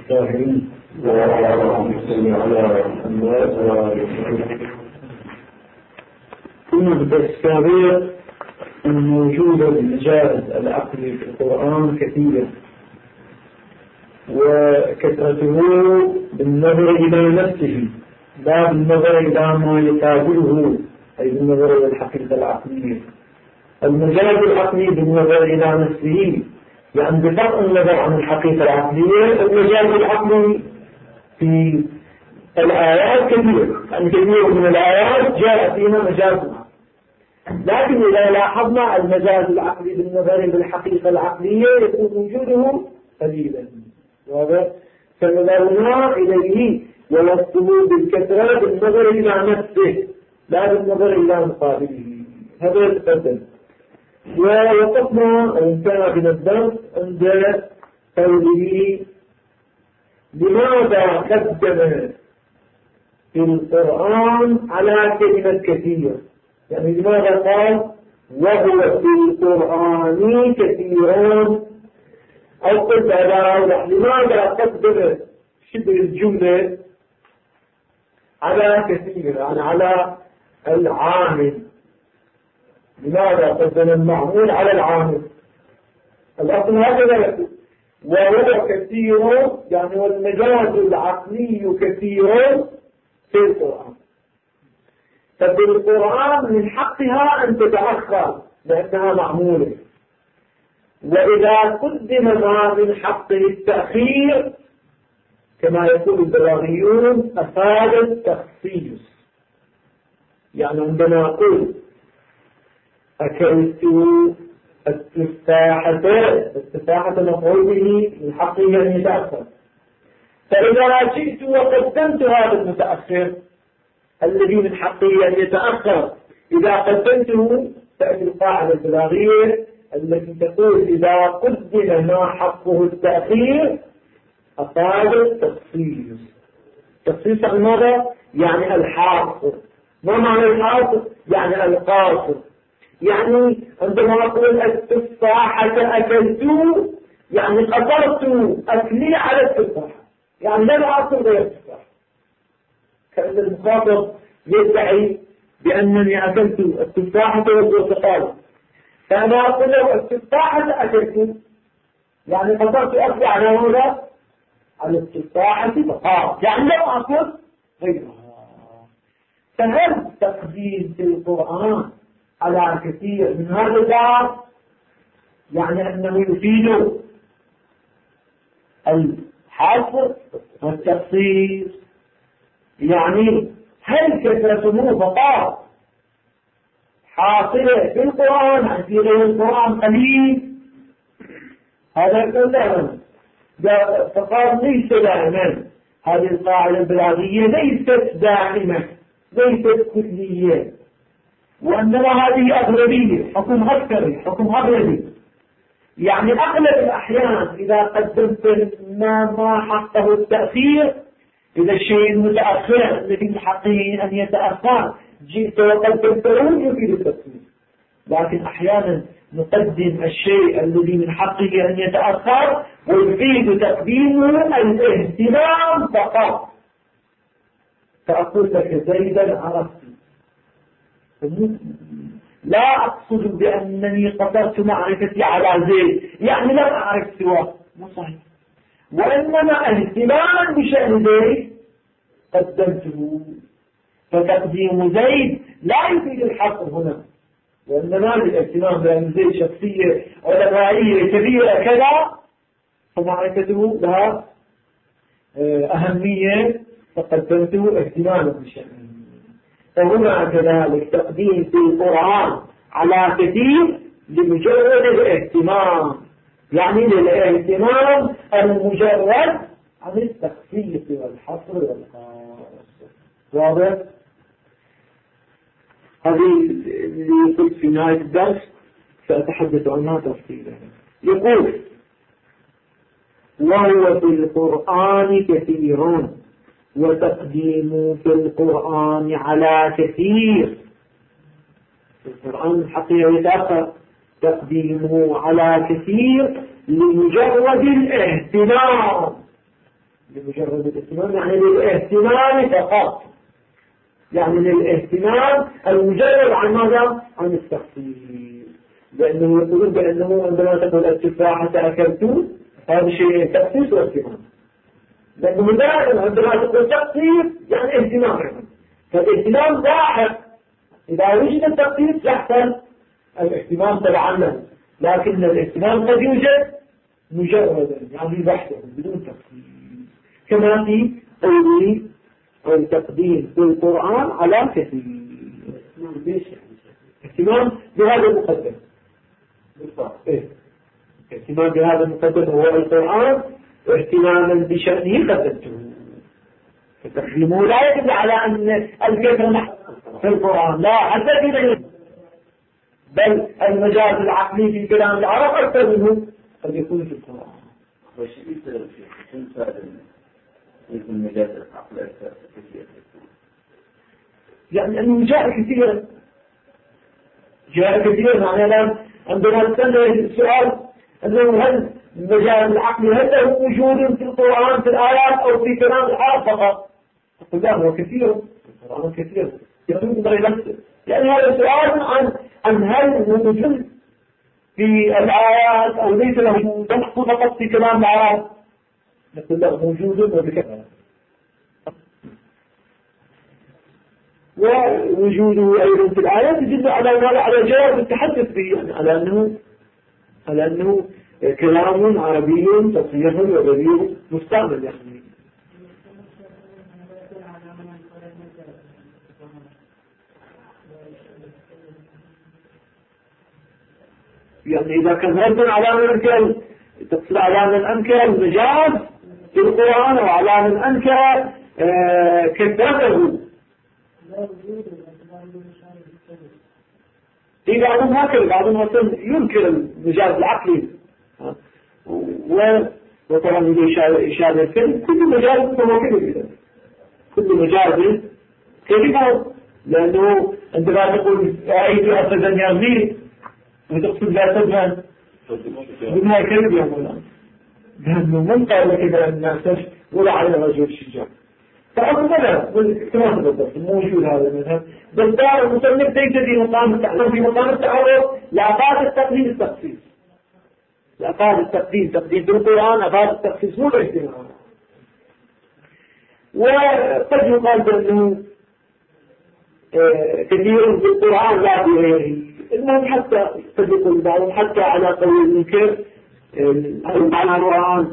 الطاهرين اللهم صل على محمد وعلى كنا بالسابق أن موجود المجاز العقلي في القرآن كثيرا، وكثرته بالنظر إلى نفسه لا بالنظر إلى ما يقابله، أي بالنظر إلى الحقيقة العقلية. المجاز العقلي بالنظر إلى نفسه يعني بفرق النظر عن الحقيقة العقلية. المجاز العقلي في الآيات كثير، يعني كثير من الآيات جاء فيها مجاز، لكن إذا لاحظنا المجاز العقلي بالنظر بالحقيقة العقلية يكون وجوده قليلا، فنظرنا إليه ووصفه بالكثرة بالنظر إلى نفسه لا بالنظر إلى مقابله. هذا يتقدم. ووقفنا انتهى من الدرس عند قوله لماذا قدم في القرآن على كلمة كثير، يعني لماذا قال وهو في القرآن كثيران، أو قلت هذا لماذا قدم شبه الجملة على كثير، يعني على العامل. لماذا قدم المعمول على العامل؟ الأصل هكذا يقول وهو كثير، يعني والمجاز العقلي كثير في القرآن. ففي القرآن من حقها أن تتأخر لأنها معمولة، وإذا قدم ما من حقه التأخير كما يقول البلاغيون أفاد التخصيص. يعني عندما أقول أكلت التفاحة مفعول به من حقه أن يتأخر، فإذا جئت وقدمت هذا المتأخر الذي من حقه أن يتأخر، إذا قدمته تأتي القاعدة البلاغية التي تقول إذا قدم ما حقه التأخير أفاد التخصيص. تخصيص عن ماذا؟ يعني الحاصر. ما معنى الحاصر؟ يعني القاصر. يعني عندما أقول التفاحة أكلته يعني قصرت أكلي على التفاحة، يعني لم أكل غير التفاحة. كأن المخاطب يدعي بأنني أكلت التفاحة والبرتقال، فأنا أقول له التفاحة أكلت يعني قصرت أكلي على ماذا؟ على التفاحة فقط، يعني لم أكل غيرها. فهل تقديم في القرآن على كثير من هذا الباب يعني أنه يفيد الحصر والتخصيص؟ يعني هل كثرته فقط حاصلة في القرآن عن في غير القرآن قليل؟ هذا يقول لا، فقال ليس دائما. هذه القاعدة البلاغية ليست دائمة، ليست كلية، وإنما هذه أغلبية، حكم أكثري، حكم أغلبي. يعني أغلب الأحيان إذا قدمت ما حقه التأخير، إذا الشيء المتأخر الذي من حقه أن يتأخر جئت وقدمته يفيد التأخير. لكن أحيانا نقدم الشيء الذي من حقه أن يتأخر ويفيد تقديمه الاهتمام فقط. فأقول لك زيدا عرفت، لا أقصد بأنني قصرت معرفتي على زيد يعني لم أعرف سواه، مو صحيح، وإنما اهتماما بشأن زيد قدمته. فتقديم زيد لا يفيد الحصر هنا، وإنما الاهتمام بأن زيد شخصية علمائية كبيرة كذا فمعرفته لها أهمية فقدمته اهتماما بشأنه. فهنا كذلك تقديم في القرآن على كثير لمجرد الاهتمام، يعني للاهتمام المجرد عن التخصيص والحصر والخاص. واضح؟ هذه اللي قلت في نهاية الدرس سأتحدث عنها تفصيلا. يقول وهو في القرآن كثير، وتقديم في القرآن على كثير. في القرآن الحقيقة يتأخر تقديمه على كثير لمجرد الاهتمام مجرد الاهتمام يعني للاهتمام فقط، يعني للاهتمام المجرد عن ماذا؟ عن التخصيص. لأنه يقولون بأنه عندما تقول التفاحة أكلت هذا شيء تخصيص واهتمام، لأنه من ذلك عندما تقول تخصيص يعني اهتمام، فالاهتمام لاحق. إذا وجد التخصيص يحصل الاهتمام طبعا له، لكن الاهتمام قد يوجد مجردا يعني بحثا بدون تخصيص، كما في قوله والتقديم في القرآن على كثير. اهتمام بهذا المقدم، اهتمام بهذا المقدم هو القرآن، واهتماما بشأنه قدمته. فتقديمه لا يدل على أن الكثرة في القرآن، لا حتى في بل المجاز العقلي في كلام العرب أكثر منه قد يكون في القرآن. يكون مجاز العقل أكثر كثيرا، يعني أنه جاء كثيرا، جاء كثيرا. يعني الآن عندما نسأل السؤال أنه هل مجاز العقل هل له وجود في القرآن في الآيات أو في كلام العرب فقط؟ تقول لا، هو كثير، القرآن كثير يكون نفسه. يعني هذا سؤال عن هل موجود في الآيات أو ليس له وجود فقط في كلام العرب. نقول له موجود وبكثرة، ووجوده أيضا في الآيات يدل على جواز التحدث به، يعني على أنه كلام عربي فصيح وبليغ مستعمل. يعني إذا كان ردا على من أنكر، تقصد على من أنكر المجاز في القرآن وعلى من أنكر كثرته. في بعضهم هكذا، بعضهم أصلا ينكر المجاز العقلي، وطبعا إذا إشارة الكلم كل مجاز فهو كذب، كل مجاز كذب، لأنه عندما تقول أيدي أسدا يغني وتقصد لا تدمن بدها كذب يا مولانا، لأنه من قال لك إذا الناس ولا على رجل الشجاع. فأصلا كما تفضلت موجود هذا المذهب، بل دار المصنف ليس في مقام التعرض، في مقام التعرض لأفاد التقديم التخصيص، لأفاد التقديم تقديم بالقرآن، أفاد التخصيص مو الاهتمام. وقد يقال بأنه كثير بالقرآن لا بغيره. المهم حتى قد يقول بعضهم حتى على قول المنكر على القرآن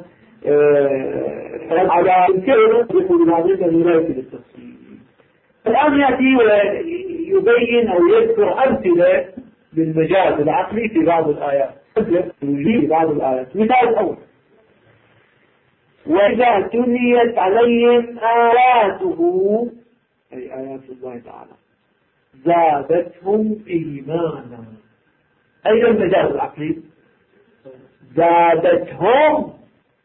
على الكلمة يقول بعضهم أنه لا يمكن التفصيل. الآن يأتي ويبين أو يذكر أمثلة للمجاز العقلي في بعض الآيات، في بعض الآيات. مثال الأول: وإذا تليت عليهم آياته، أي آيات الله تعالى، زادتهم إيمانا. أين المجاز العقلي؟ زادتهم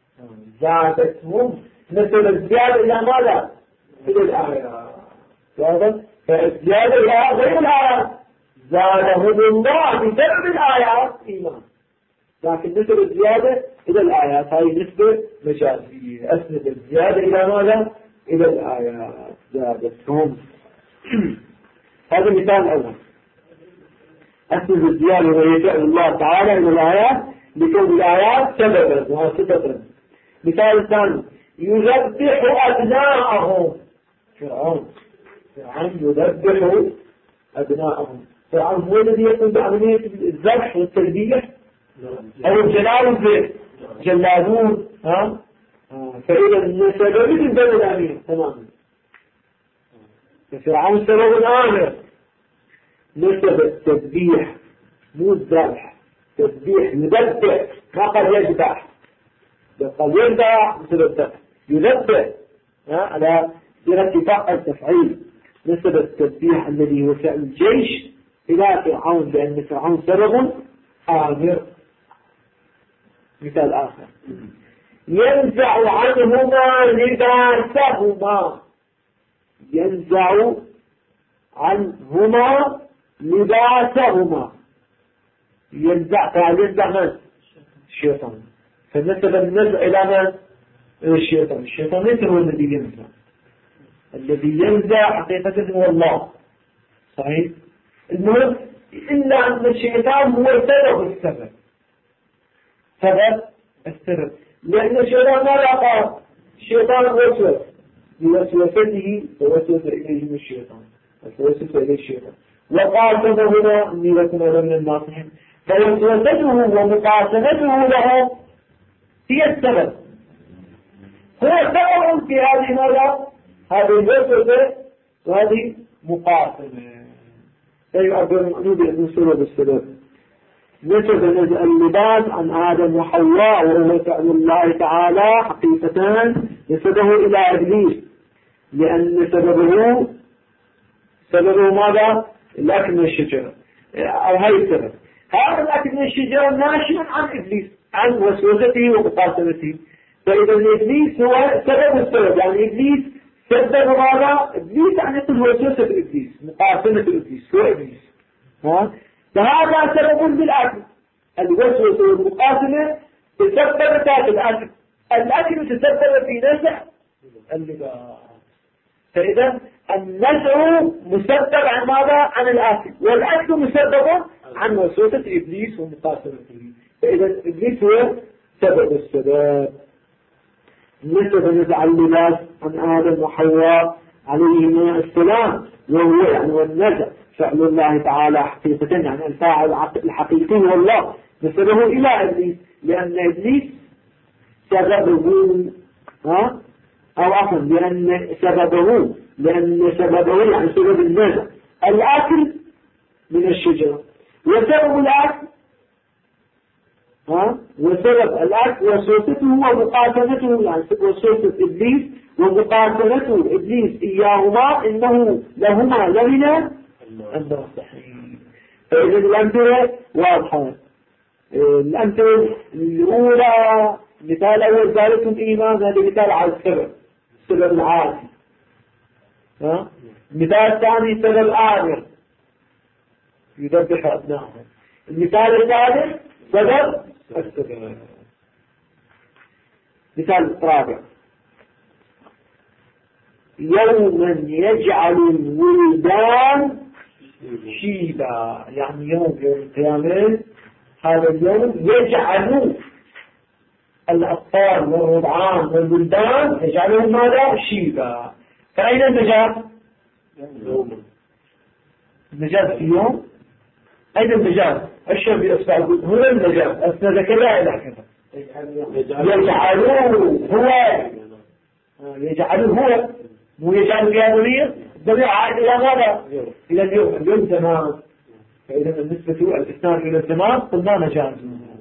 نسب الزيادة إلى ماذا؟ إلى الآيات. فالزيادة إلى غير الآيات، زادهم الله بسبب الآيات إيمان، لكن نسب الزيادة إلى الآيات هذه نسبة مجازية، أسند الزيادة إلى ماذا؟ إلى الآيات، زادتهم. هذا المثال الأول، أسند الزيادة ويجعل الله تعالى إلى الآيات لكون الآيات سببا واسطة. مثال ثاني: يذبح أبناءهم. فرعون يذبح أبناءهم. فرعون هو الذي يقوم بعملية الذبح والتذبيح، أو الجلال جلالون. فإذا السبب مثل بني الأمير تماما. فرعون سبب آمر، نسب التذبيح مو الذبح، تذبيح يذبح، ما قد يذبح، قد يذبح مثل الذبح، يذبح على صيغة فاعل تفعيل. نسب التذبيح الذي هو فعل الجيش إلى فرعون، لأن فرعون سبب آمر. مثال آخر: ينزع عنهما لباسهما. ينزع عنهما لباسهما. ينزع، فينزع من؟ الشيطان. فنسب النزع إلى من؟ الشيطان ليس هو الذي ينزع. الذي ينزع حقيقة هو الله. صحيح. المهم إلا أن الشيطان هو سبب السبب، لأن الشيطان ماذا قال؟ الشيطان وسوس بوسوسته فوسوس إليه الشيطان، وقاتل هنا إني لكم من الناصحين، فوسوسته ومقاتلته له هي السبب، هو سبب في هذه ماذا؟ هذه الوسوسة وهذه مقاتلة. فيعبر المعنود أن سبب السبب. نسب اللباس عن آدم وحواء وهو فعل الله تعالى حقيقة نسبه إلى إبليس، لأن سببه ماذا؟ الأكل من الشجرة، أو هاي السبب. هذا الأكل من الشجرة ناشئ عن إبليس، عن وسوسته ومقاتلته. فإذا إبليس هو سبب السبب، يعني إبليس سبب ماذا؟ إبليس يعني يقول وسوسة إبليس، مقاتلة إبليس، هو إبليس. فهذا سبب بالأكل، الوسوسة والمقاتلة تسبب الأكل، الأكل تسبب في نزع اللباس. فإذا النزع مسبب عن ماذا؟ عن الأكل، والأكل مسبب عن وسوسة إبليس ومقاتلته. فإذا إبليس هو سبب السبب. نسب نزع اللباس عن آدم وحواء عليهما السلام، وهو يعني والنزع فعل الله تعالى حقيقة، يعني الفاعل الحقيقي هو الله، نسبه إلى إبليس، لأن إبليس سببه أو أصلا لأن سببه يعني سبب النزع الأكل من الشجرة، وسبب الأكل وسبب الأكل وسوسته ومقاتلته، يعني وسوسة إبليس ومقاتلته إبليس إياهما إنه لهما لمن الناصحين. فإذا الأمثلة واضحة. الأمثلة الأولى مثال أول ذلك الإيمان، هذا مثال على السبب العادي. المثال الثاني سبب آمر يذبح أبنائه. المثال الثالث سبب السبب. مثال رابع: يوما يجعل الولدان شيبا، يعني يوم القيامة هذا اليوم يجعل الأطفال والرضعان والولدان يجعلهم ماذا؟ شيبا. فأين النجاة؟ النجاة في يوم. أين النجاة؟ الشرب يصبح هنا النجاة، أسند كذا إلى كذا. يجعله هو مو يجعل القيامية الضمير عائد إلى ماذا؟ إلى اليوم زمان. فإذا بالنسبة الإسناد إلى الزمان قلنا نجاز.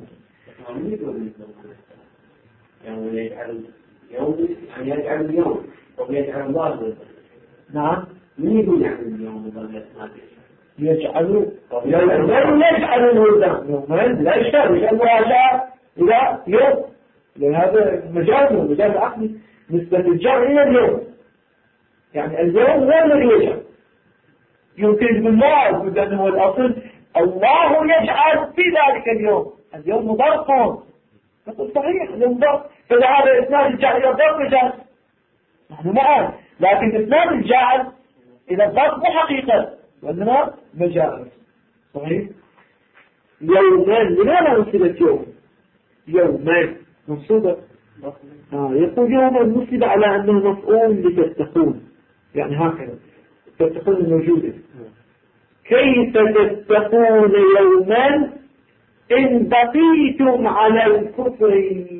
يعني يجعل يوم، يعني يجعل اليوم ويجعل الله. نعم. من يقول يجعل اليوم بالإسناد؟ يجعل الولدان يومين لا يشتغل، يجعلها شاء إلى يوم، لأن هذا مجال عقلي نسبة الجمع إلى اليوم، يعني اليوم هو الذي يجعل. يمكن بالله لأنه هو الأصل الله يجعل في ذلك اليوم مضرق. نقول صحيح اليوم مضرق، فهذا إسناد الجعل إلى الضرق مجال، نحن معه، لكن إسناد الجعل إلى الضرق مو حقيقة وإنما مجال. صحيح. يومان، لماذا نصبت يومان منصوبة؟ يقول يوما نصب على أنه مفعول لتتقون، يعني هكذا تتقون الموجودة. كيف تتقون يوما إن بقيتم على الكفر؟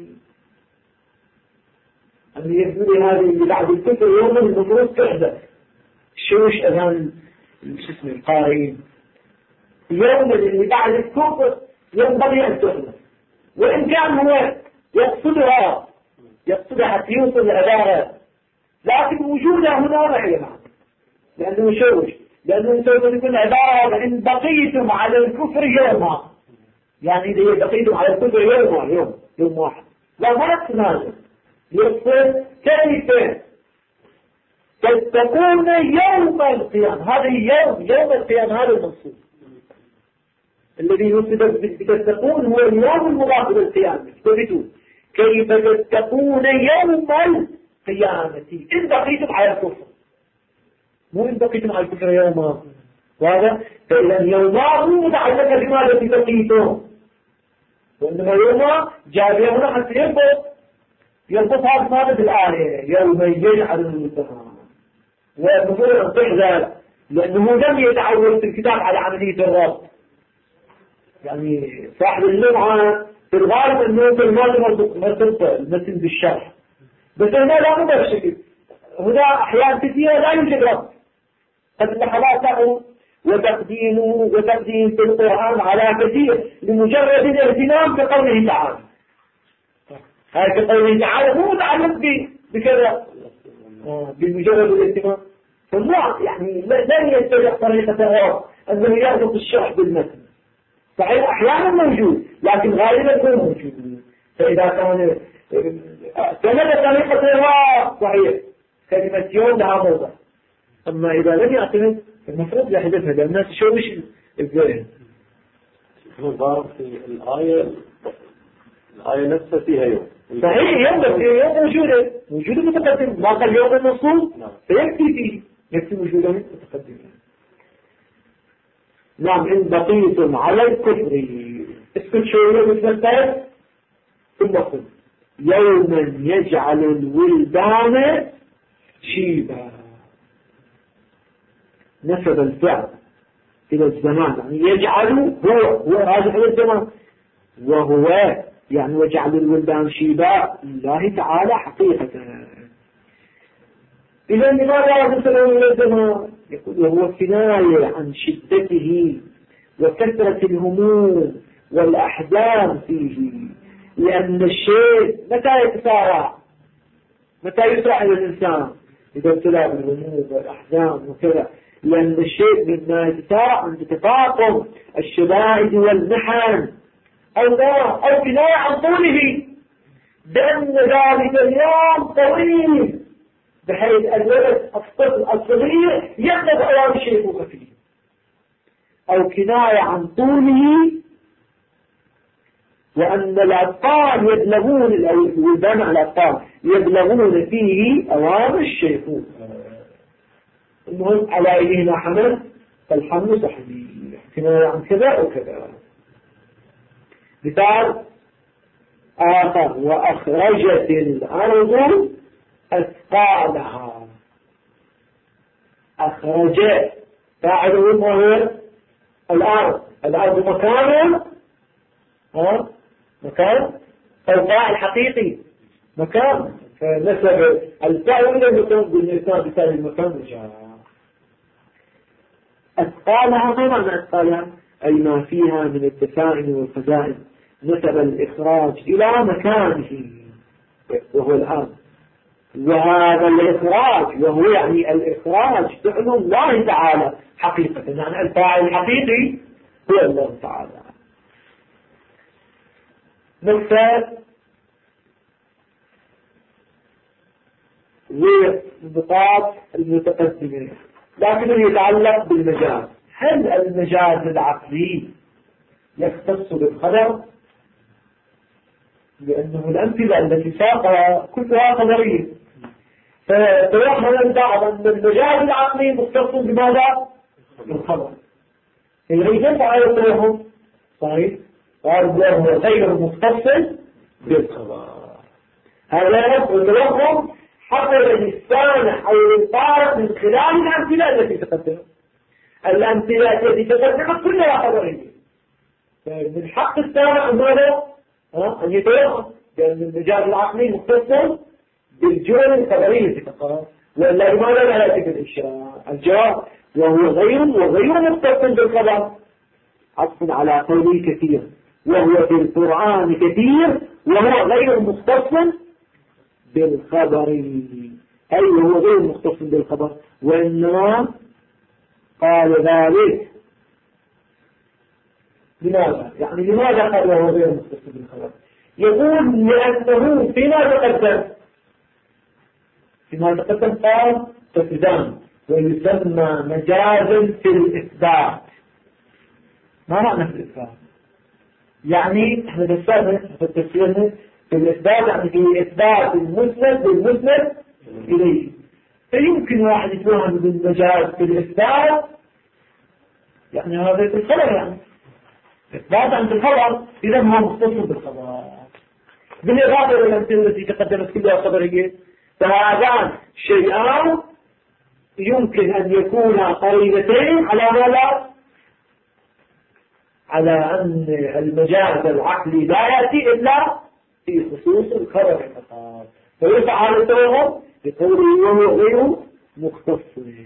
أن يقول هذه اللي بعد الكفر يوما المفروض تحدث شوش أذان القارئين. يوما اللي بعد الكفر ينبغي أن تحدث، وإن كان هو يقصدها حتى يوصل العبارة، لكن وجودها هنا رأي معه لأنه شوش، لأنه سوف يكون عبارة إن بقيتم على الكفر يوما، يعني إذا بقيتم على الكفر يوم واحد، لا ما يتنازل. يقصد كيف تتقون يوم القيامة، هذا يوم القيامة، هذا المقصود الذي يقصد بتتقون هو اليوم المضاف للقيامة. تثبتون كيف تتقون يوم القيامة إن بقيتم على الكفر، مو إن بقيتم على الكفر يوما. وهذا فإذا يوما مو متعلقة بما الذي بقيتم، وإنما يوما جاء هنا حتى يربط هذا ماذا بالآية يوم يجعل الولدان، والمفروض أن تحذر لأنه لم يتعود في الكتاب على عملية الربط. يعني صاحب اللمعة في الغالب أنه في الماضي مرتبط المثل بالشرح، بس هنا لا مو بهالشكل. هنا أحيان كثيرة لا يوجد ربط، قد لحظاته وتقديم في القرآن على كثير لمجرد الاهتمام بقوله تعالى. هذا قوله تعالى مو متعلق بكذا بمجرد الاهتمام، فالله يعني لن يتبع طريقة الرب أنه يربط الشرح بالمثل. صحيح أحيانا موجود لكن غالبا غير موجود. فإذا كان سند طريقة الرب صحيح كلمة يوم لها موضع، أما إذا لم يعتمد المفروض يحدثها لأن الناس تشوش الذهن. في الآية نفسها فيها يوم صحيح يوم، بس يوم موجودة متقدم، ما قال يوم النصوص فيكفي فيه يكفي وجوده متقدم. نعم إن بقيتم على الكفر اسكت شوية مثل الثالث ثم قل يوما يجعل الولدان شيبا، نسب الفعل إلى الزمان، يعني يجعل هو راجع إلى الزمان، وهو يعني وجعل الولدان شيبا لله تعالى حقيقة. إذا لماذا يسألون إلى الزمان؟ يقول وهو كناية عن شدته وكثرة الهموم والأحزان فيه، لأن الشيء متى يتسارع، متى يسرع إلى الإنسان إذا ابتلى بالهموم والأحزان وكذا، لأن الشيء مما يتسارع عند تفاقم الشدائد والمحن أو كناية عن طوله، بأن ذلك اليوم طويل بحيث الولد الطفل الصغير يقلب أيام الشيخوخة فيه، أو كناية عن طوله وأن الأطفال يبلغون الولدان على الأطفال يبلغون فيه أوام الشيخوخة. المهم على أيدينا حمل فالحمل صحيح، كناية عن كذا وكذا. مثال آخر وأخرجت الأرض أثقالها، أخرجت فاعله وهو الأرض مكان مكان الفاعل حقيقي مكان، فنسب الفاعل إلى المكان بالإنسان بتالي المكان وجاء. أثقالها ما معنى أثقالها؟ أي ما فيها من الدفائن والخزائن، نسب الإخراج إلى مكانه وهو الأرض، وهذا الإخراج وهو يعني الإخراج فعل الله تعالى حقيقة، يعني الفاعل الحقيقي هو الله تعالى. نقطة والنقاط المتقدمة، لكنه يتعلق بالمجاز. هل المجاز العقلي يختص بالخبر؟ لأنه الأمثلة التي ساقها كلها خبرية، فيحمل البعض أن المجاز العقلي مختص بماذا؟ بالخبر. إذا كيف عايزهم؟ صحيح؟ قال هو غير مختص بالخبر. هذا يتوهم حصل السامع أو الطارق من خلال الأمثلة التي تقدمت. الأمثلة التي تقدمت كلها خبرية، من حق السامع ماذا؟ أن يتوهم لأن المجاز العقلي مختص بالجمل الخبرية فقط، وإلا لماذا لا يأتي بالإشارة؟ الجواب وهو غير مختص بالخبر، عطف على قوله كثير، وهو في القرآن كثير وهو غير مختص بالخبر، أي هو غير مختص بالخبر، وإنما قال ذلك لماذا؟ يعني لماذا قال وهو غير مختص بالخبر؟ يقول لأنه فيما تقدم قال تقدام ويسمى مجازا في الإثبات. ما معنى في الإثبات؟ يعني احنا بسألنا في التفسير في الإثبات يعني في إثبات المسند بالمسند إليه. فيمكن واحد يتوهم بالمجاز في الإثبات، يعني هذا في الخبر، يعني إثبات عند الخبر، إذا هو مختص بالخبر. بالإضافة إلى الأمثلة التي تقدمت كلها خبرية، فهذان شيئان يمكن أن يكونا قرينتين على ماذا؟ على أن المجاز العقلي لا يأتي إلا في خصوص الخبر فقط، فيرفع على التوهم بقوله وهو غير مختص.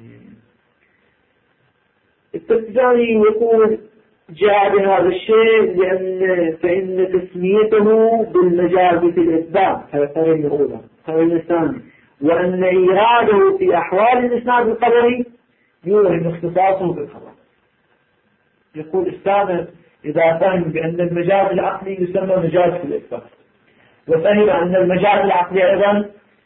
التفجاني يقول جاء بهذا الشيء فإن تسميته بالمجاز في الإثبات، هذا قرين الأولى. قرين الثاني، وأن إيراده في أحوال الإسناد الخبري يوهم اختصاصه بالخبر. يقول السامع إذا فهم بأن المجاز العقلي يسمى مجاز في الإثبات، وفهم أن المجاز العقلي أيضا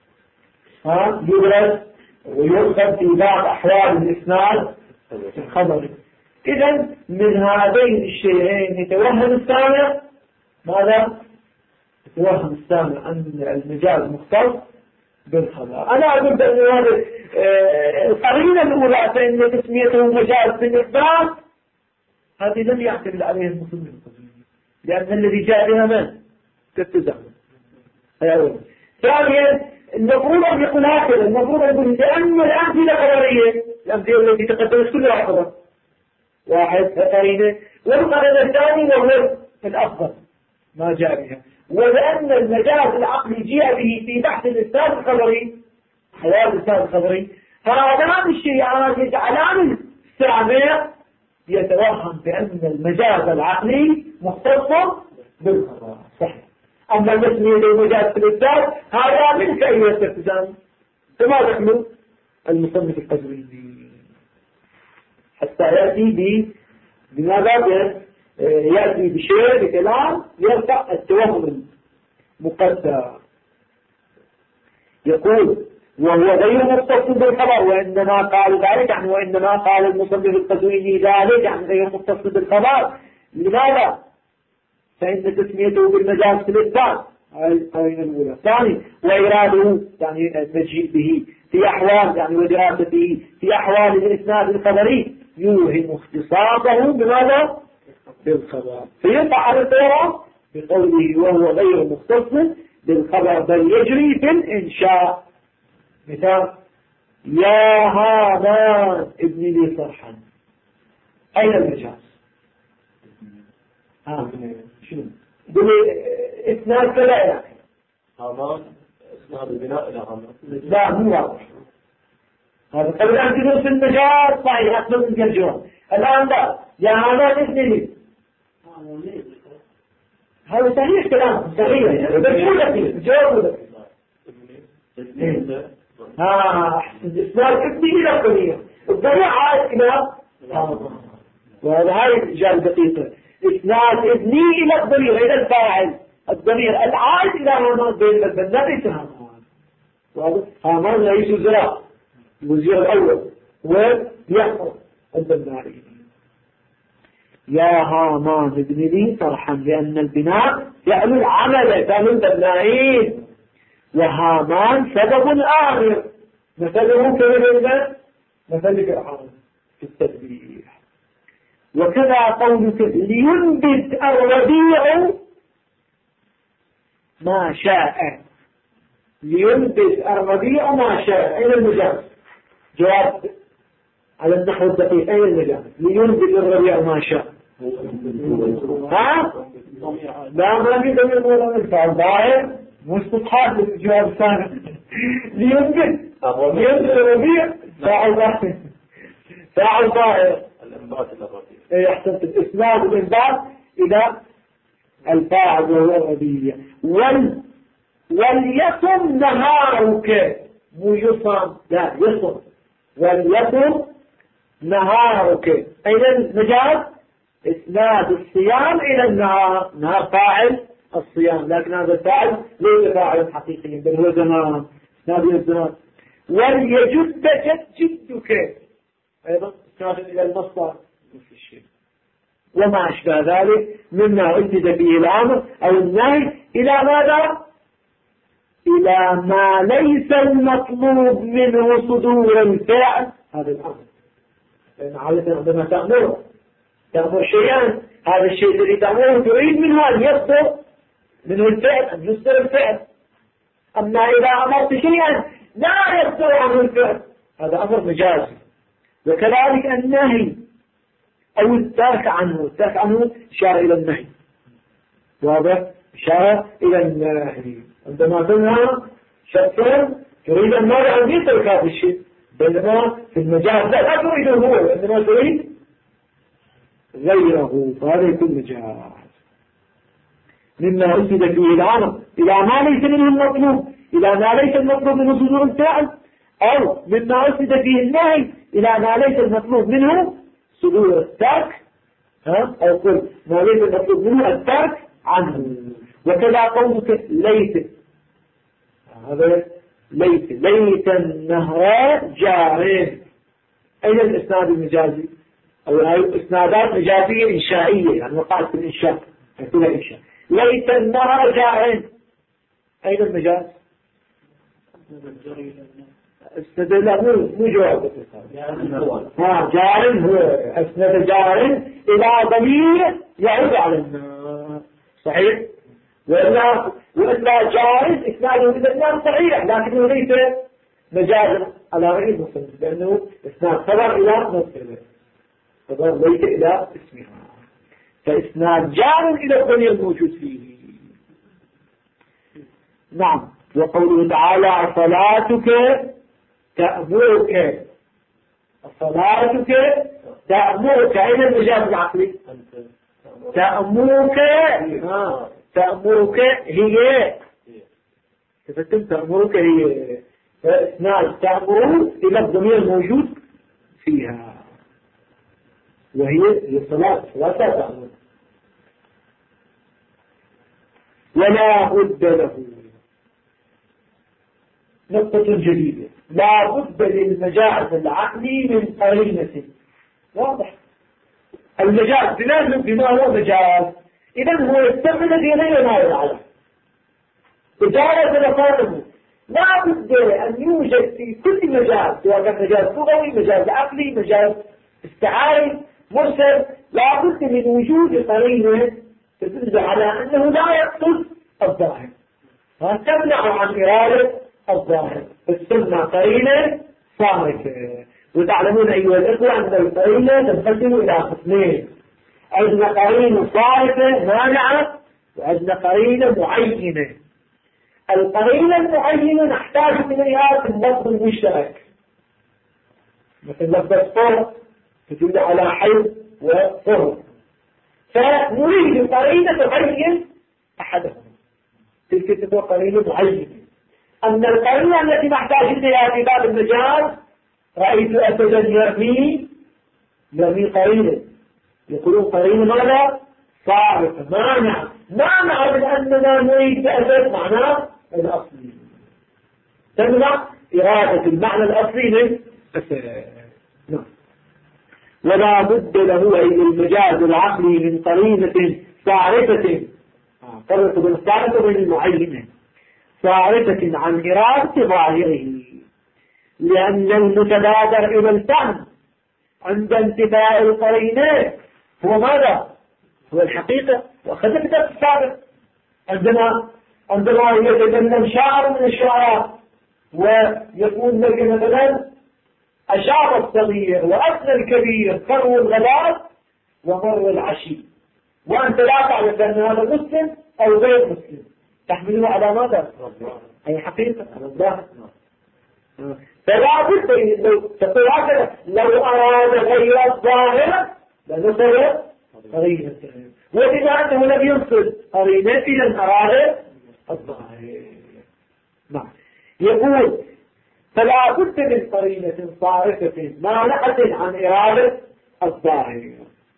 يدرس ويؤخذ في بعض أحوال الإسناد الخبري، إذن من هذين الشيئين يتوهم السامع ماذا؟ يتوهم السامع أن المجاز مختص بالخبر. أنا أقول بأن هذا القرينة الأولى فإن تسميته مجاز في الإثبات هذه لم يعتمد عليها المصنف القزويني، لأن الذي جاء بها من؟ تتزعم. ثانيا المفروض أن يكون هكذا، المفروض أن يكون لأن الأمثلة خبرية، الأمثلة التي تقدمت كلها خبر واحد قرينة، والقرينة الثاني وهو الأفضل ما جاء بها، ولأن المجاز العقلي جاء به في بحث الإسناد الخبري، حوار الإسناد الخبري، هذان الشيئان يجعلان السامع يتوهم بأن المجاز العقلي مختص بالخبر. صحيح. أما التسمية المجاز في الإثبات هذا منك أيها التفزان، فما تحمل المصنف القزويني حتى يأتي بماذا؟ يأتي بشيء بكلام يرفع التوهم المقدر. يقول وهو غير مختص بالخبر، وإنما قال ذلك يعني وإنما قال المصنف القزويني ذلك يعني غير مختص بالخبر. لماذا؟ فإن تسميته بالمجاز في الإثبات القرينة الأولى. ثاني وإراده يعني المجيء به في أحوال يعني ودراسته في أحوال الإسناد الخبري يوهم اختصاصه بماذا؟ بالخبر، فيقع على التوهم بقوله وهو غير مختص بالخبر بل يجري في الإنشاء. مثال يا هامان ابن لي صرحا، أين المجاز؟ شنو؟ إسناد كذا يعني هامان إسناد البناء إلى هامان، لا مو واضح هذا. قبل أن تدرس في المجاز صحيح أصلا من الجواب، الآن لا يا هامان ابن لي، هذا صحيح كلام صحيح بس مو دقيق جواب دقيق. إسناد ابني إلى الضمير، الضمير عائد إلى وهذا هاي الإجابة دقيقة. إسناد ابني إلى الضمير إلى الفاعل، الضمير العائد إلى هامان بين البناء ليس هامان. هامان رئيس الوزراء، الوزير الأول ويحفظ البناء. يا هامان ابن لي صرحا، لأن البناء يعمل العمل فعل البنائين، وهامان سبب آخر مثله كذلك مثل فرعون في التدبير. وكذا قولك لينبت الربيع ما شاء، لينبت الربيع ما شاء، أين المجاز؟ جواب على النحو الدقيق، أين المجاز؟ لينبت الربيع ما شاء. لا ما في ضمير ولا الفاعل ظاهر مستطاب للجواب الثاني. لينبت الربيع فاعل ظاهر، فاعل ظاهر الإنبات إلى الربيع. يحسن الإسناد الإنبات إلى الفاعل وهو الربيع. وليكن نهارك مو يصم، لا يصم، وليكن نهارك. أين المجاز؟ إسناد الصيام إلى النهار، نهار فاعل الصيام، لكن هذا الفاعل ليس فاعل حقيقي بل هو زمان، إسناد إلى الزمان. وليجدك جدك أيضا إسناد إلى المصدر نفس الشيء. وما أشبه ذلك مما أجد فيه الأمر أو النهي إلى ماذا؟ إلى ما ليس المطلوب منه صدور الفعل هذا الأمر. لأن عادة عندما تأمر شيئا، هذا الشيء الذي تأمره تريد منه أن يصدر منه الفعل، أن يصدر الفعل. أما إذا أمرت شيئا لا يصدر عنه الفعل هذا أمر مجازي. وكذلك النهي أو الترك عنه إشارة إلى النهي، واضح؟ إشارة إلى النهي. عندما تنهى شخصا تريد أن ماذا أن يترك هذا الشيء، بينما في المجاز لا تريده هو، إنما تريد غيره، فهذا يكون مجاز. مما أسد فيه الأمر إلى ما ليس منه المطلوب، إلى ما ليس المطلوب منه صدور الفعل، أو مما أسد فيه النهي إلى ما ليس المطلوب منه صدور الترك، أو قل ما ليس المطلوب منه الترك عنه. وكذا قولك ليت، هذا ليت النهر جارين. أين الإسناد المجازي؟ أو إسنادات مجازية إنشائية، يعني وقعت في الإنشاء، يقول إنشاء. ليت النهر جارين، أين المجاز؟ استدل مو جواب جار، هو أسند جار إلى ضمير يعود على النار، صحيح؟ وإلا جائز إسناده إلى النار صحيح، لكنه ليس مجازا على غير مسلم، لأنه إسناد خبر إلى مصدره، خبر ليس إلى اسمها، فإسناد جار إلى الضمير الموجود فيه. نعم. وقوله تعالى صلاتك تأمرك، صلاتك تأمرك، أين المجاز العقلي؟ تأمرك هي، تفتم تأمرك هي، فإسناد تأمر إلى الضمير الموجود فيها، وهي الصلاة تأمر. ولا بد له، نقطة جديدة، لا بد للمجاز العقلي من قرينة. واضح؟ المجاز بما هو مجاز، إذن هو يستعمل في غير ما يلعب إجارة لفاظه. لا بد أن يوجد في كل مجاز، سواء كان مجاز لغوي، مجاز عقلي، مجاز استعاري، مرسل، لا بد من وجود قرينة تدل على أنه لا يقصد الظاهر، تمنع عن إرادة الظاهر، تسمى قرينة صارفة. وتعلمون أيها الإخوة أن القرينة تنقسم إلى قسمين، عندنا قرينة صارفة مانعة، وعندنا قرينة معينة. القرينة المعينة نحتاج إليها في اللفظ المشترك، مثل لفظ الصور تدل على حي وفر، فنريد قرينة تعين أحدهم، تلك تكون قرينة معينة. أن القرينة التي نحتاج إليها في باب المجاز، رأيت أسدا يرمي قرينة، يقولون قرينة ماذا؟ صارفة مانع من أننا نريد أسد معناه الأصلي، تمنع إرادة المعنى الأصلي من أسد. ولا بد له أي المجاز العقلي من قرينة صارفة، فرق بين الصارفة وبين المعينة، صارفة عن إرادة ظاهره، لأن المتبادر إلى الفهم عند انتفاء القرينة هو ماذا؟ هو الحقيقة. وأخذت السابق عندما يتكلم شاعر من الشعراء ويقول لك مثلا أشار الصغير وأثنى الكبير، فروا الغداء ومر العشي، وأنت لا تعرف أن هذا مسلم أو غير مسلم، تحمله على ماذا؟ أي حقيقة على الظاهر. فلا بد لو تقول هكذا، لو أراد غير الظاهر لنصر قرينة، وإذا أنه لم ينصر قرينة إذا أراد الظاهر. نعم. يقول فلا بد من قرينة صارفة مانعة عن إرادة الظاهر،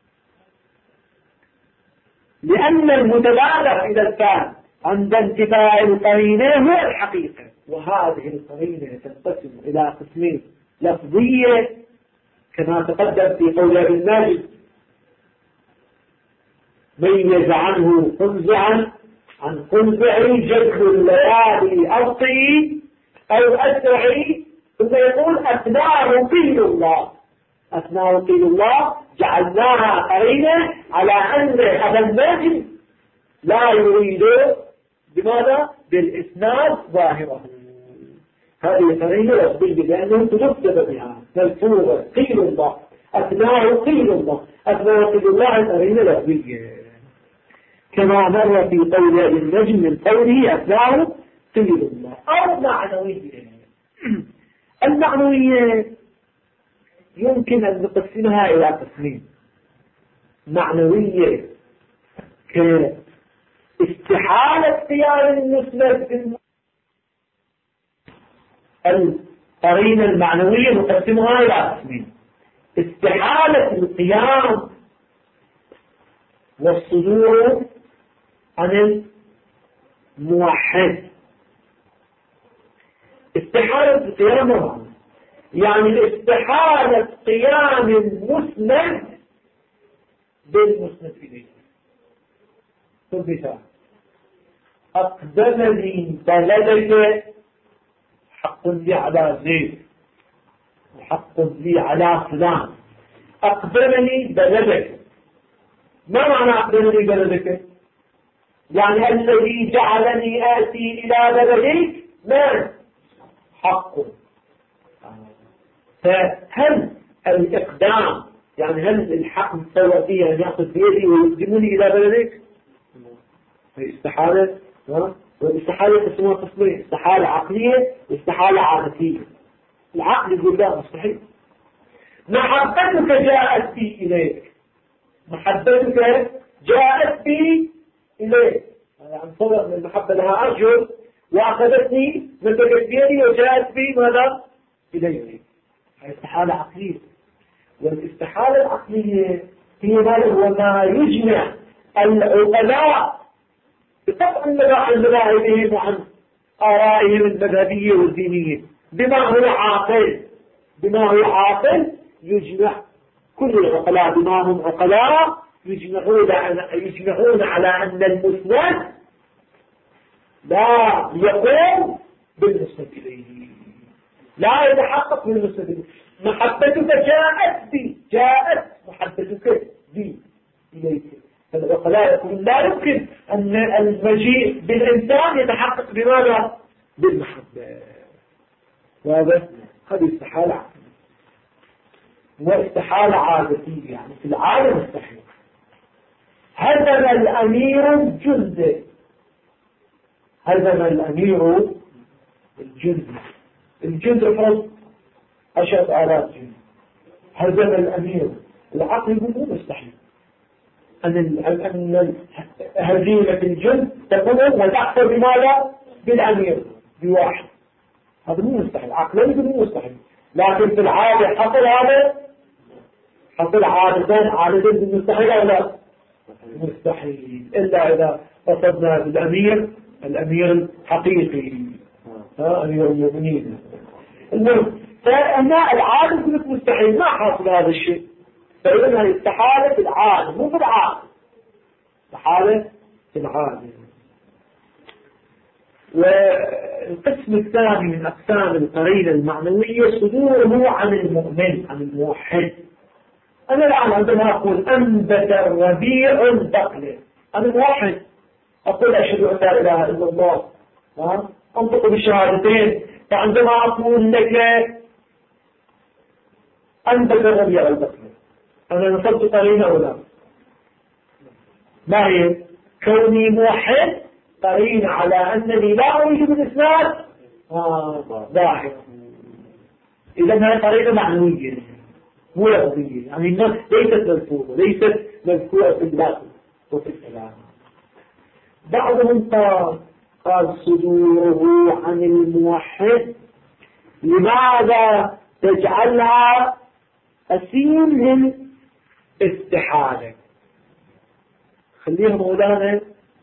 لأن المتبادر إلى الفهم عند انتفاء القرينة هو الحقيقة. وهذه القرينة تنقسم إلى قسمين، لفظية كما تقدم في قول ابن ماجد ميز عنه فنزعا عن قلبعي جد الليالي أرقي أو أسرعي، ثم يقول أثناء قيل الله. أثناء قيل الله جعلناها قرينة على أن هذا النجم لا يريد بماذا؟ بالإسناد ظاهره. هذه قرينة لفظية لأنه تنفذ بها ملفوظة قيل الله. أثناء قيل الله، أثناء قيل الله قرينة لفظية، كما مر في قول النجم من قوله أثناء قيل الله. أو معنوية. المعنوية يمكن أن نقسمها إلى قسمين: معنوية كاستحالة قيام المسند، القرينة المعنوية نقسمها إلى قسمين: استحالة القيام والصدور عن الموحد. استحالة القيام يعني استحالة قيام المسند بالمسند إليه. مثال: أقدمني بلدك حق لي على زيد وحق لي على فلان. أقدمني بلدك، ما معنى أقدمني بلدك؟ يعني الذي جعلني آتي إلى بلدك ما حق. فهل الإقدام يعني هل الحق مستوى فيه أن يأخذ بيدي ويقدمني إلى بلدك؟ استحالة. والاستحالة اسمها قسمين: استحالة عقلية واستحالة عادتية. العقل يقول لا مستحيل. محبتك جاءت بي إليك، محبتك جاءت بي إليك، يعني صور من المحبة لها أرجل وأخذتني من بيدي وجاءت بي ماذا؟ إليك. هي استحالة عقلية. والاستحالة العقلية هي ما يجمع العقلاء بقطع المذاهبهم وعن آرائهم المذهبية والدينية بما هو عاقل. بما هو عاقل يجمع كل العقلاء بما هم عقلاء، يجمعون على أن المسند لا يقوم بالمسند إليه، لا يتحقق بالمسند إليه. محبتك جاءت بي، جاءت محبتك بي إليك. فالعقلاء يقولون لا يمكن أن المجيء بالإنسان يتحقق بماذا؟ بالمحبة. وهذا هذه استحالة عقلية واستحالة عادتية، يعني في العالم مستحيل. هزم الأمير الجند، هزم الأمير الجند، الجند فرض 10,000 جند. هزم الأمير، العقل يقول مو مستحيل أن هزيمة الجند تكون وتحصل بماذا؟ بالأمير بواحد. هذا مو مستحيل، عقليا مو مستحيل. لكن في العادة حصل هذا، حصل عادة بالمستحيل أو لا؟ مستحيل، إلا إذا قصدنا بالأمير الأمير الحقيقي، أمير المؤمنين. المهم فأنا العادة كنت مستحيل، ما حصل هذا الشيء. فإذا هي استحالة في العادة مو في العادة، استحالة في العادة. والقسم الثاني من أقسام القرينة المعنوية صدوره عن المؤمن، عن الموحد. أنا الآن عندما أقول أنبت الربيع البقلة، أنا موحد، أقول أشهد أن لا إله إلا الله، أنطق بالشهادتين. فعندما أقول لك أنبت الربيع البقلة، أنا نصبت قرينة أو لا؟ ما هي؟ كوني موحد قرينة على أنني لا أريد بالإسناد ظاهر. إذا هذه طريقة معنوية مو لفظية، يعني ليست مذكورة، ليست مذكورة في الباطل وفي الكلام. بعضهم قال صدوره عن الموحد، لماذا تجعلها أسير للاستحالة؟ خليها مولانا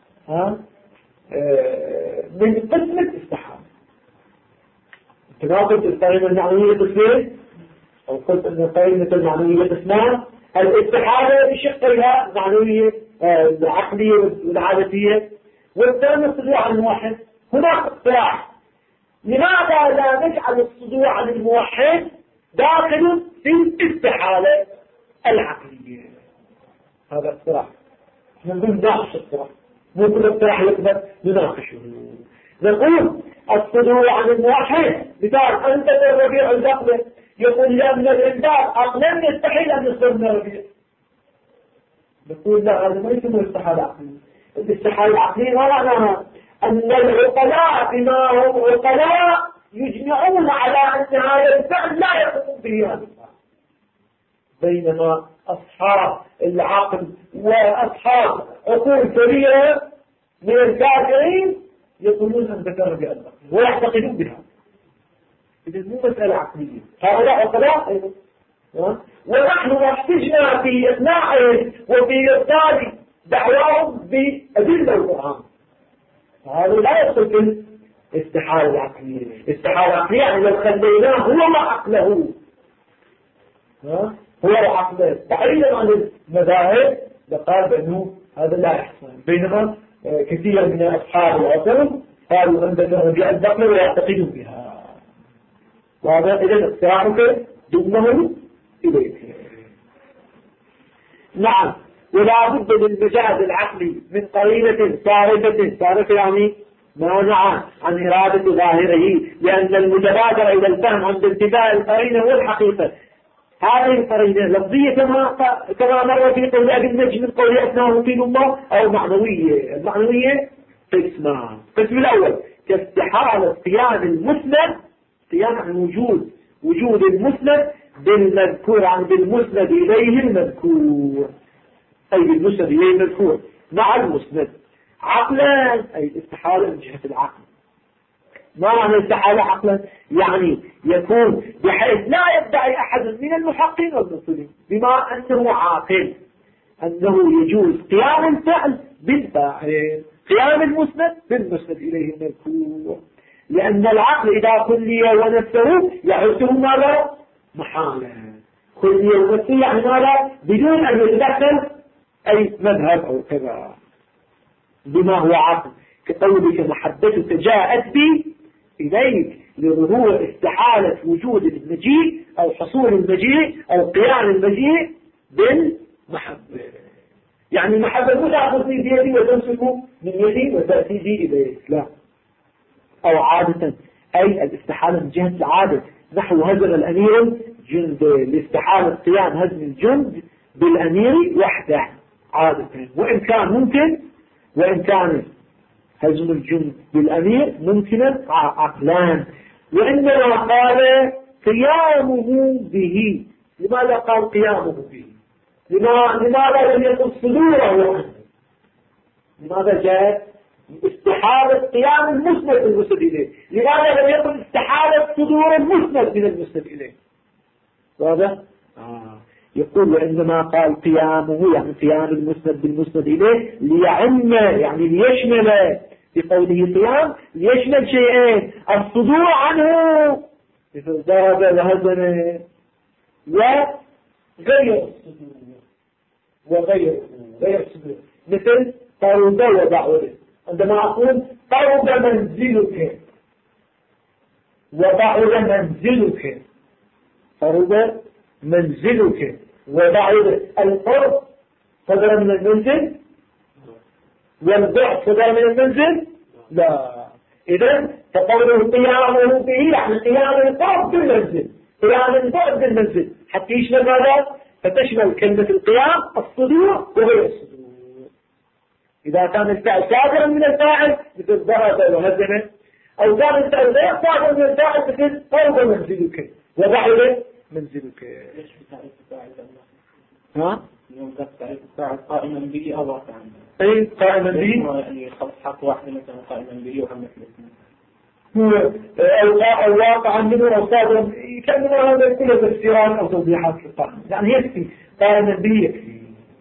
من قسم الاستحالة. انت ما قلت القرينة المعنوية قسمين، او قلت ان القرينة المعنوية قسمان. الاستحالة بشقها المعنوية العقلية والعادتية، والثاني الصدور عن الموحد. هناك اقتراح، لماذا لا نجعل الصدور عن الموحد داخل في الاستحالة العقلية؟ هذا اقتراح، نقول ناقش اقتراح، مو كل اقتراح يقدر نناقشه. نقول الصدور عن الموحد مثال أنت الربيع الدقل يقول لأن الإنسان عقلا يستحيل أن يصدر من الربيع. نقول لا، هذا ما يسمى استحالة عقلية. الاستحالة العقلية ما معناها أن العقلاء بما هم عقلاء يجمعون على أن هذا الفعل لا يقوم به هذا الفعل، بينما أصحاب العقل وأصحاب عقول كبيرة من الكافرين يقولون أن ذكر بأنه ويعتقدون بها. إذا مو مسألة عقلية، هؤلاء عقلاء أيضا، ونحن احتجنا في إقناعهم وفي إبطال دعواهم بأدلة القرآن. هذا لا يدخل في الاستحالة العقلية. الاستحالة العقلية يعني لو خليناه هو وعقله، هو وعقله بعيدا عن المذاهب لقال بأنه هذا لا يحصل. بينما كثير من أصحاب العقل قالوا أن ذكر بأن ويعتقدوا بها. وهذا إذن اقتراحك ضمنه إليك. نعم، ولا بد للمجاز العقلي من قرينة صارفة يعني مانعة عن إرادة ظاهره، لأن المتبادر إلى الفهم عند انتفاء القرينة هو الحقيقة. هذه القرينة لفظية كما مر في قول أبي النجم من قول أثناء في الله، أو معنوية. المعنوية قسمان. القسم الأول كاستحالة قيام المسند، قيام عن وجود المسند بالمذكور عن بالمسند إليه المذكور، أي بالمسند إليه المذكور مع المسند عقلا، أي الاستحالة من جهة العقل. ما معنى الاستحالة عقلا؟ يعني يكون بحيث لا يدعي أحد من المحققين والمبطلين بما أنه عاقل أنه يجوز قيام الفعل بالفاعل، قيام المسند بالمسند إليه المذكور، لأن العقل إذا كلي ونفسه يحسه ماذا؟ محالا. كلي ونفسه يعني ماذا؟ بدون أن يتدخل أي مذهب أو كذا بما هو عقل، كقولك محبتك جاءت بي إليك لظهور استحالة وجود المجيء أو حصول المجيء أو قيام المجيء بالمحبة. يعني المحبة مو تأخذني بيدي وتمسك من يدي وتأتي بي إليك، لا. أو عادة، أي الاستحالة من جهة العادة، نحو هزم الأمير جند، لاستحالة قيام هزم الجند بالأمير وحده عادة، وإن كان ممكن، وإن كان هزم الجند بالأمير ممكنا عقلان. وإنما قال قيامه به. لماذا قال قيامه به؟ لماذا لم يقل صدوره عنه؟ لماذا جاء استحالة قيام المسند بالمسند إليه؟ لماذا لم يقل استحالة صدور المسند من المسند إليه؟ واضح؟ يقول وإنما قال قيامه يعني قيام المسند بالمسند إليه ليعم، يعني ليشمل، بقوله قيام ليشمل شيئين: الصدور عنه مثل ضرب وهزم، وغير الصدور وغير الصدور مثل طرد وبعوده. عندما أقول طرد منزلك وبعد منزلك، طرد منزلك وبعد، القرب صدر من المنزل والبعد صدر من المنزل، لا. إذن فقوله قيامه به يعني قيام القرب بالمنزل، قيام البعد بالمنزل، حتى يشمل ماذا؟ فتشمل كلمة القيام الصدور وغير الصدور. إذا كان الفعل صادرا من الفاعل مثل ضرب وهزم، أو كان الفعل غير صادرا من الفاعل مثل قرب منزلك وبعد منزلك. ليش بتعرف الفاعل ها؟ يوم تعرف الفاعل قائما به أو واقعا؟ أي قائما به يعني خط واحد مثلا قائما به وهم هو أو واقعا منه أو صادرا، كان هذا كله تفسيرات أو توضيحات في القائم، يعني يكفي قائما به يكفي.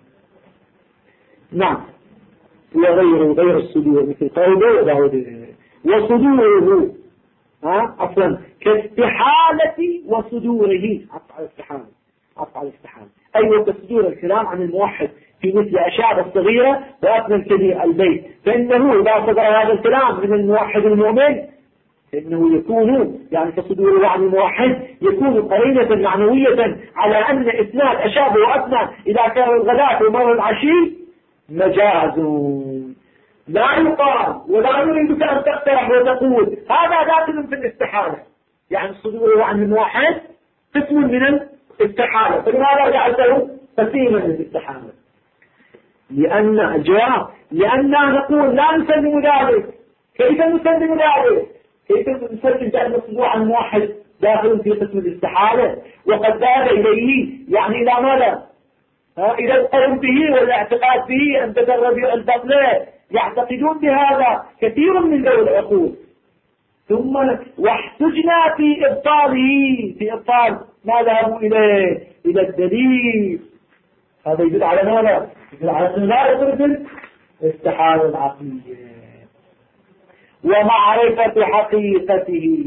نعم. وغير الصدور مثل قوله وبعوده. وصدوره أصلا كاستحالة وصدوره، عطف على الاستحالة، أي وكصدور الكلام عن الموحد في مثل أشعة الصغيرة وأثنى الكبير البيت، فإنه إذا صدر هذا الكلام من الموحد المؤمن فإنه يكون يعني كصدور عن الموحد يكون قرينة معنوية على أن إسناد أشابه وأثنى إذا كان الغداة ومر العشي مجاز. لا يقال ولا يريدك أن تقترح وتقول هذا داخل في الاستحالة، يعني الصدور عن الموحد قسم من الاستحالة، فلماذا جعلته قسيما للاستحالة؟ لأننا نقول لا نسلم ذلك. كيف نسلم ذلك؟ كيف نسلم بأن الصدور عن الموحد داخل في قسم الاستحالة وقد ذهب إليه يعني إلى ماذا؟ إلى القول به والاعتقاد به أن تدرب البطلة يعتقدون بهذا كثير من ذوي العقول، ثم واحتجنا في إبطاله في إبطال ما ذهبوا إليه إلى الدليل. هذا يدل على ماذا؟ يدل على أنه لا يدرس استحالة العقلية ومعرفة حقيقته.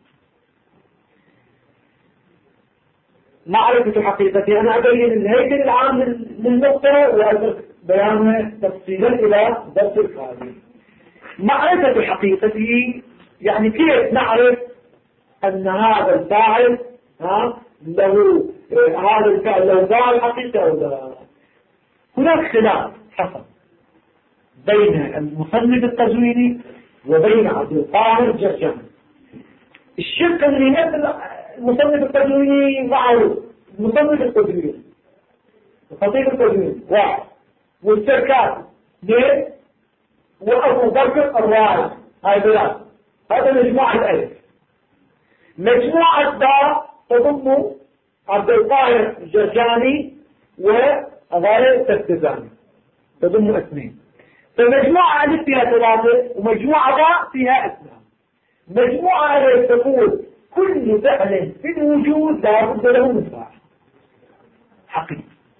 معرفة حقيقته أنا أبين الهيكل العام للنقطة وأدرس بيانه تفصيلا إلى درس الخارج. معرفة حقيقته يعني كيف نعرف أن هذا الفاعل له هذا الفعل له فاعل حقيقة أو لا. هناك خلاف حصل بين المصنف التزويني وبين عبد القاهر الجرجاني. الشرك اللي مثل المصنف التزويني معه المصنف التزويني الخطيب التزويني واحد والشركات اثنين وأبو بكر الرائد هاي ثلاث. هذا مجموعة الألف. مجموعة باء تضم عبد القاهر الجرجاني وغالي التفتزاني تضم اثنين. فمجموعة ألف فيها ثلاثة ومجموعة باء فيها اثنان. مجموعة ألف تقول كل فعل في الوجود لا بد له من فاعل حقيقي،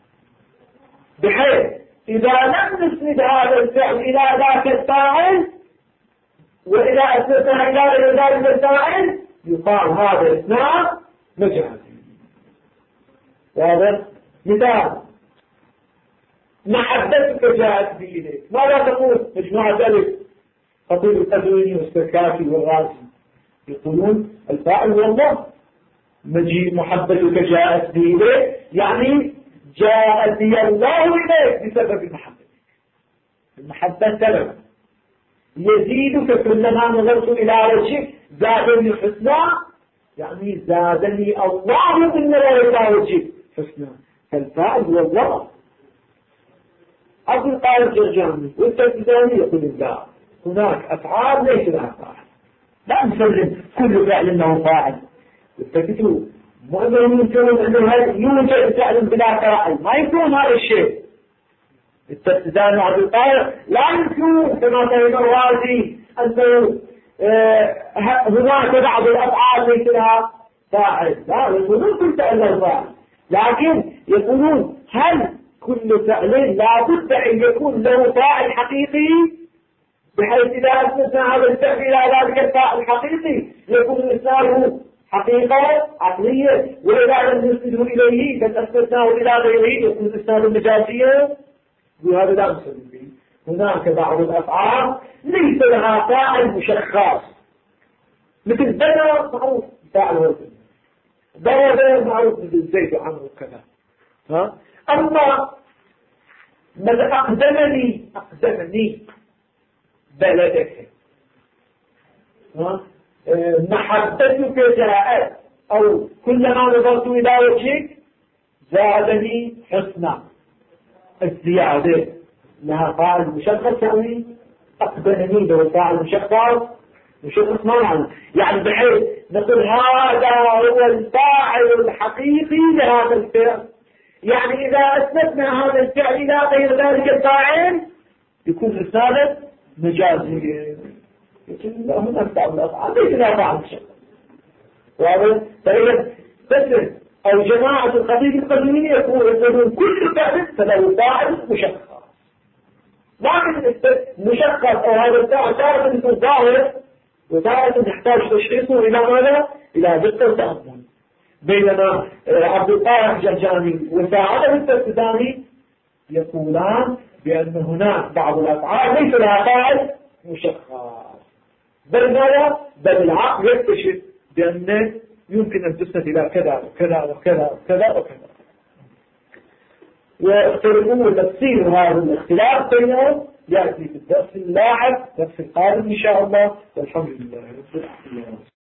بحيث إذا لم نسند هذا الفعل إلى ذاك الفاعل وإذا أسندنا إلى ذلك الفاعل يقال هذا اثنان مجازي. واضح؟ مثال محبتك جاءت بي إليك، ماذا تقول؟ مجموعة ألف خطيب التزويني والسركافي والرازي يقولون الفاعل هو الله. محبتك جاءت بي إليك يعني جاء بي الله إليك بسبب محبتك. المحبة سبب يزيدك كلما نظرت إلى وجهك زادني حسنا، يعني زادني الله من نظر إلى وجهك حسنا، فالفاعل هو الله. عبد القاهر الجرجاني والتفتزاني يقول لا، هناك أفعال ليس لها فاعل، لا نسلم كل فعل انه فاعل. التفتزوا مؤمنين يقولون انه يوجد فعل بلا فاعل، ما يكون هذا الشيء. التفتزاني وعبد القاهر لا يمكن كما قال الرازي انه هناك بعض الافعال ليس لها فاعل، لا يقولون كل فعل له فاعل، لكن يقولون هل كل فعل لا بد ان يكون له فاعل حقيقي، بحيث إذا أسندنا هذا الفعل إلى ذلك الفاعل الحقيقي يكون الإسناد حقيقة عقلية، وإذا لم نسنده إليه بل أسندناه إلى غيره يكون الإسناد مجازية، وهذا لا نسلم به. هناك بعض الأفعال ليس لها فاعل مشخص، مثل بنى معروف فاعل هو ضرب معروف مثل زيد وعمرو وكذا. أما من أقدمني بلدك، محبتك جاءت أو كلما نظرت إلى وجهك زادني حسنا، الزيادة لها فاعل مشخص، يعني أقدمني له فاعل مشخص ما معنى، يعني بحيث نقول هذا هو الفاعل الحقيقي لهذا الفعل. يعني إذا أثبتنا هذا الفعل إلى غير ذلك الفاعل يكون رسالة مجازية، لكن هناك بعض الأفعال ليس لها فاعل مشخص. واضح؟ فإذا مثل أو جماعة الخطيب القديمين يقولون كل فعل فله فاعل مشخص، لكن مشخص أو هذا الفاعل تارة يكون ظاهر وتارة يحتاج تشخيصه إلى ماذا؟ إلى دقة وتأمل. بينما عبد القاهر الجرجاني وساعده التفتزاني يقولان بأن هناك بعض الأفعال ليس لها فاعل مشخص، بل ماذا؟ بل العقل يكتشف بأن يمكن أن تسند إلى كذا وكذا وكذا وكذا وكذا، ويختلفون تفسير هذا الاختلاف بينهم يأتي في الدرس اللاحق، الدرس القادم إن شاء الله، والحمد لله رب العالمين.